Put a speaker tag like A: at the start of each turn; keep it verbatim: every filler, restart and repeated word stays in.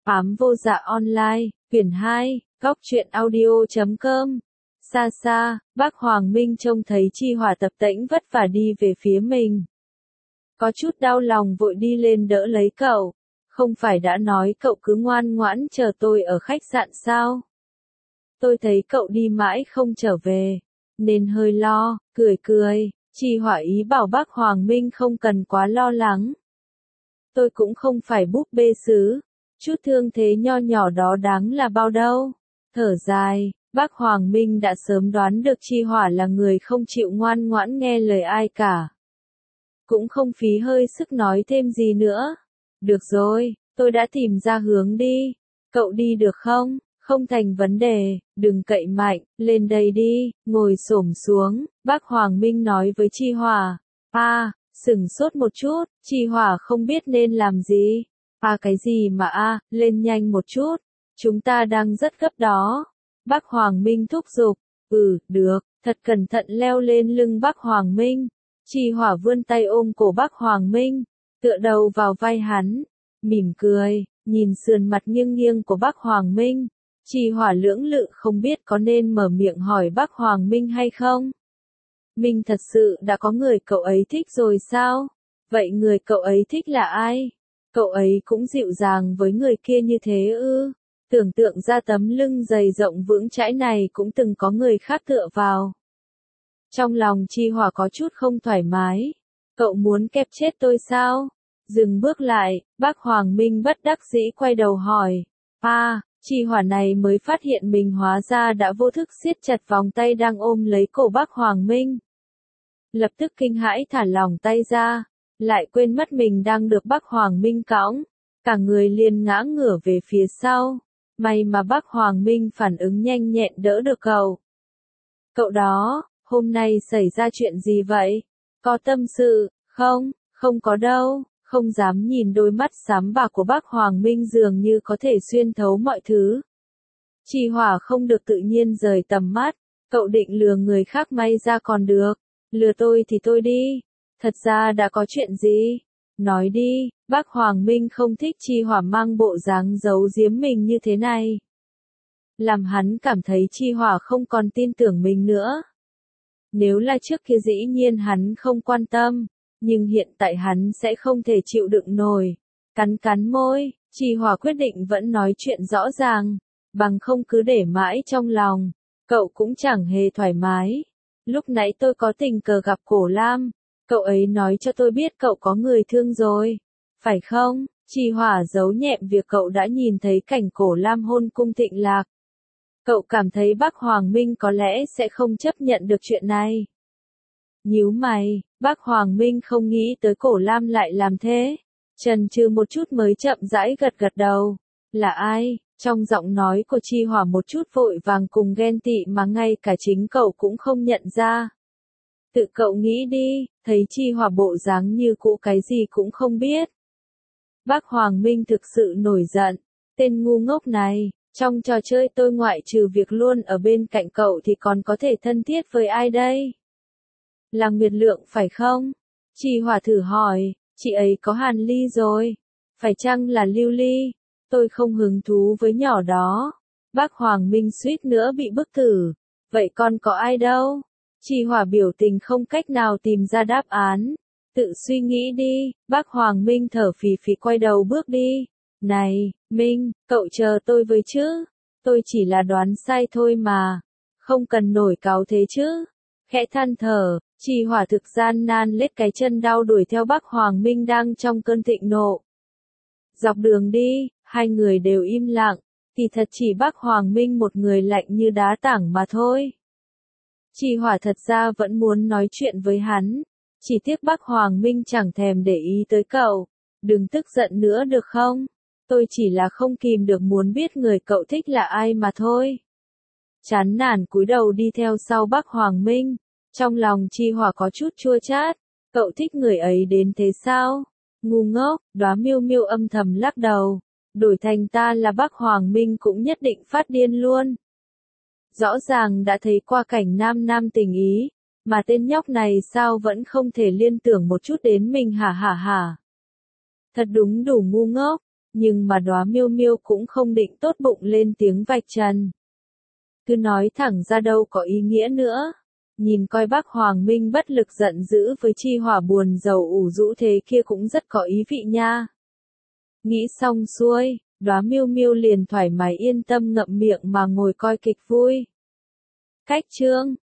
A: Ám vô dạ online, quyển hai, góc truyện audio chấm com. Xa xa, bác Hoàng Minh trông thấy Chi Hỏa tập tễnh vất vả đi về phía mình. Có chút đau lòng vội đi lên đỡ lấy cậu. Không phải đã nói cậu cứ ngoan ngoãn chờ tôi ở khách sạn sao? Tôi thấy cậu đi mãi không trở về, nên hơi lo, cười cười. Chi Hỏa ý bảo bác Hoàng Minh không cần quá lo lắng. Tôi cũng không phải búp bê sứ, chút thương thế nho nhỏ đó đáng là bao đâu. Thở dài, bác Hoàng Minh đã sớm đoán được Chi Hỏa là người không chịu ngoan ngoãn nghe lời ai cả. Cũng không phí hơi sức nói thêm gì nữa. Được rồi, tôi đã tìm ra hướng đi. Cậu đi được không? Không thành vấn đề, đừng cậy mạnh, lên đây đi, ngồi xổm xuống, bác Hoàng Minh nói với Chi Hỏa. À, sửng sốt một chút, Chi Hỏa không biết nên làm gì. À cái gì mà a, à, lên nhanh một chút, chúng ta đang rất gấp đó. Bác Hoàng Minh thúc giục. Ừ, được, thật cẩn thận leo lên lưng bác Hoàng Minh. Chi Hỏa vươn tay ôm cổ bác Hoàng Minh, tựa đầu vào vai hắn, mỉm cười, nhìn sườn mặt nghiêng nghiêng của bác Hoàng Minh. Chi Hỏa lưỡng lự không biết có nên mở miệng hỏi bác Hoàng Minh hay không. Minh thật sự đã có người cậu ấy thích rồi sao? Vậy người cậu ấy thích là ai? Cậu ấy cũng dịu dàng với người kia như thế ư? Tưởng tượng ra tấm lưng dày rộng vững chãi này cũng từng có người khác tựa vào. Trong lòng Chi Hỏa có chút không thoải mái. Cậu muốn kẹp chết tôi sao? Dừng bước lại, bác Hoàng Minh bất đắc dĩ quay đầu hỏi. À, Chi Hỏa này mới phát hiện mình hóa ra đã vô thức siết chặt vòng tay đang ôm lấy cổ bác Hoàng Minh. Lập tức kinh hãi thả lỏng tay ra, lại quên mất mình đang được bác Hoàng Minh cõng. Cả người liền ngã ngửa về phía sau. May mà bác Hoàng Minh phản ứng nhanh nhẹn đỡ được cậu. Cậu đó, hôm nay xảy ra chuyện gì vậy? Có tâm sự, không? Không có đâu, không dám nhìn đôi mắt xám bạc của bác Hoàng Minh dường như có thể xuyên thấu mọi thứ. Chi Hỏa không được tự nhiên rời tầm mắt, cậu định lừa người khác may ra còn được, lừa tôi thì tôi đi. Thật ra đã có chuyện gì? Nói đi, bác Hoàng Minh không thích Chi Hỏa mang bộ dáng giấu giếm mình như thế này. Làm hắn cảm thấy Chi Hỏa không còn tin tưởng mình nữa. Nếu là trước kia dĩ nhiên hắn không quan tâm, nhưng hiện tại hắn sẽ không thể chịu đựng nổi. Cắn cắn môi, Chi Hỏa quyết định vẫn nói chuyện rõ ràng, bằng không cứ để mãi trong lòng, cậu cũng chẳng hề thoải mái. Lúc nãy tôi có tình cờ gặp Cổ Lam, cậu ấy nói cho tôi biết cậu có người thương rồi, phải không? Chi Hỏa giấu nhẹm việc cậu đã nhìn thấy cảnh Cổ Lam hôn Cung Thịnh Lạc. Cậu cảm thấy bác Hoàng Minh có lẽ sẽ không chấp nhận được chuyện này. Nhíu mày, bác Hoàng Minh không nghĩ tới Cổ Lam lại làm thế. Chần chừ một chút mới chậm rãi gật gật đầu. Là ai? Trong giọng nói của Chi Hỏa một chút vội vàng cùng ghen tị mà ngay cả chính cậu cũng không nhận ra. Tự cậu nghĩ đi, thấy Chi Hỏa bộ dáng như cũ cái gì cũng không biết. Bác Hoàng Minh thực sự nổi giận. Tên ngu ngốc này, trong trò chơi tôi ngoại trừ việc luôn ở bên cạnh cậu thì còn có thể thân thiết với ai đây? Là Nguyệt Lượng phải không? Chi Hỏa thử hỏi, chị ấy có Hàn Ly rồi. Phải chăng là Lưu Ly? Tôi không hứng thú với nhỏ đó. Bác Hoàng Minh suýt nữa bị bức tử. Vậy con có ai đâu? Chi Hỏa biểu tình không cách nào tìm ra đáp án. Tự suy nghĩ đi, bác Hoàng Minh thở phì phì quay đầu bước đi. Này, Minh, cậu chờ tôi với chứ? Tôi chỉ là đoán sai thôi mà. Không cần nổi cáu thế chứ. Khẽ than thở, Chi Hỏa thực gian nan lết cái chân đau đuổi theo bác Hoàng Minh đang trong cơn thịnh nộ. Dọc đường đi, hai người đều im lặng, thì thật chỉ bác Hoàng Minh một người lạnh như đá tảng mà thôi. Chi Hỏa thật ra vẫn muốn nói chuyện với hắn, chỉ tiếc bác Hoàng Minh chẳng thèm để ý tới cậu. Đừng tức giận nữa được không? Tôi chỉ là không kìm được muốn biết người cậu thích là ai mà thôi. Chán nản cúi đầu đi theo sau bác Hoàng Minh. Trong lòng Chi Hỏa có chút chua chát. Cậu thích người ấy đến thế sao? Ngu ngốc, Đóa Miêu Miêu âm thầm lắc đầu. Đổi thành ta là bác Hoàng Minh cũng nhất định phát điên luôn. Rõ ràng đã thấy qua cảnh nam nam tình ý, mà tên nhóc này sao vẫn không thể liên tưởng một chút đến mình hả hả hả. Thật đúng đủ ngu ngốc. Nhưng mà Đóa Miêu Miêu cũng không định tốt bụng lên tiếng vạch trần. Cứ nói thẳng ra đâu có ý nghĩa nữa. Nhìn coi bác Hoàng Minh bất lực giận dữ với Chi Hỏa buồn rầu ủ rũ thế kia cũng rất có ý vị nha. Nghĩ xong xuôi, Đóa Miêu Miêu liền thoải mái yên tâm ngậm miệng mà ngồi coi kịch vui. Cách chương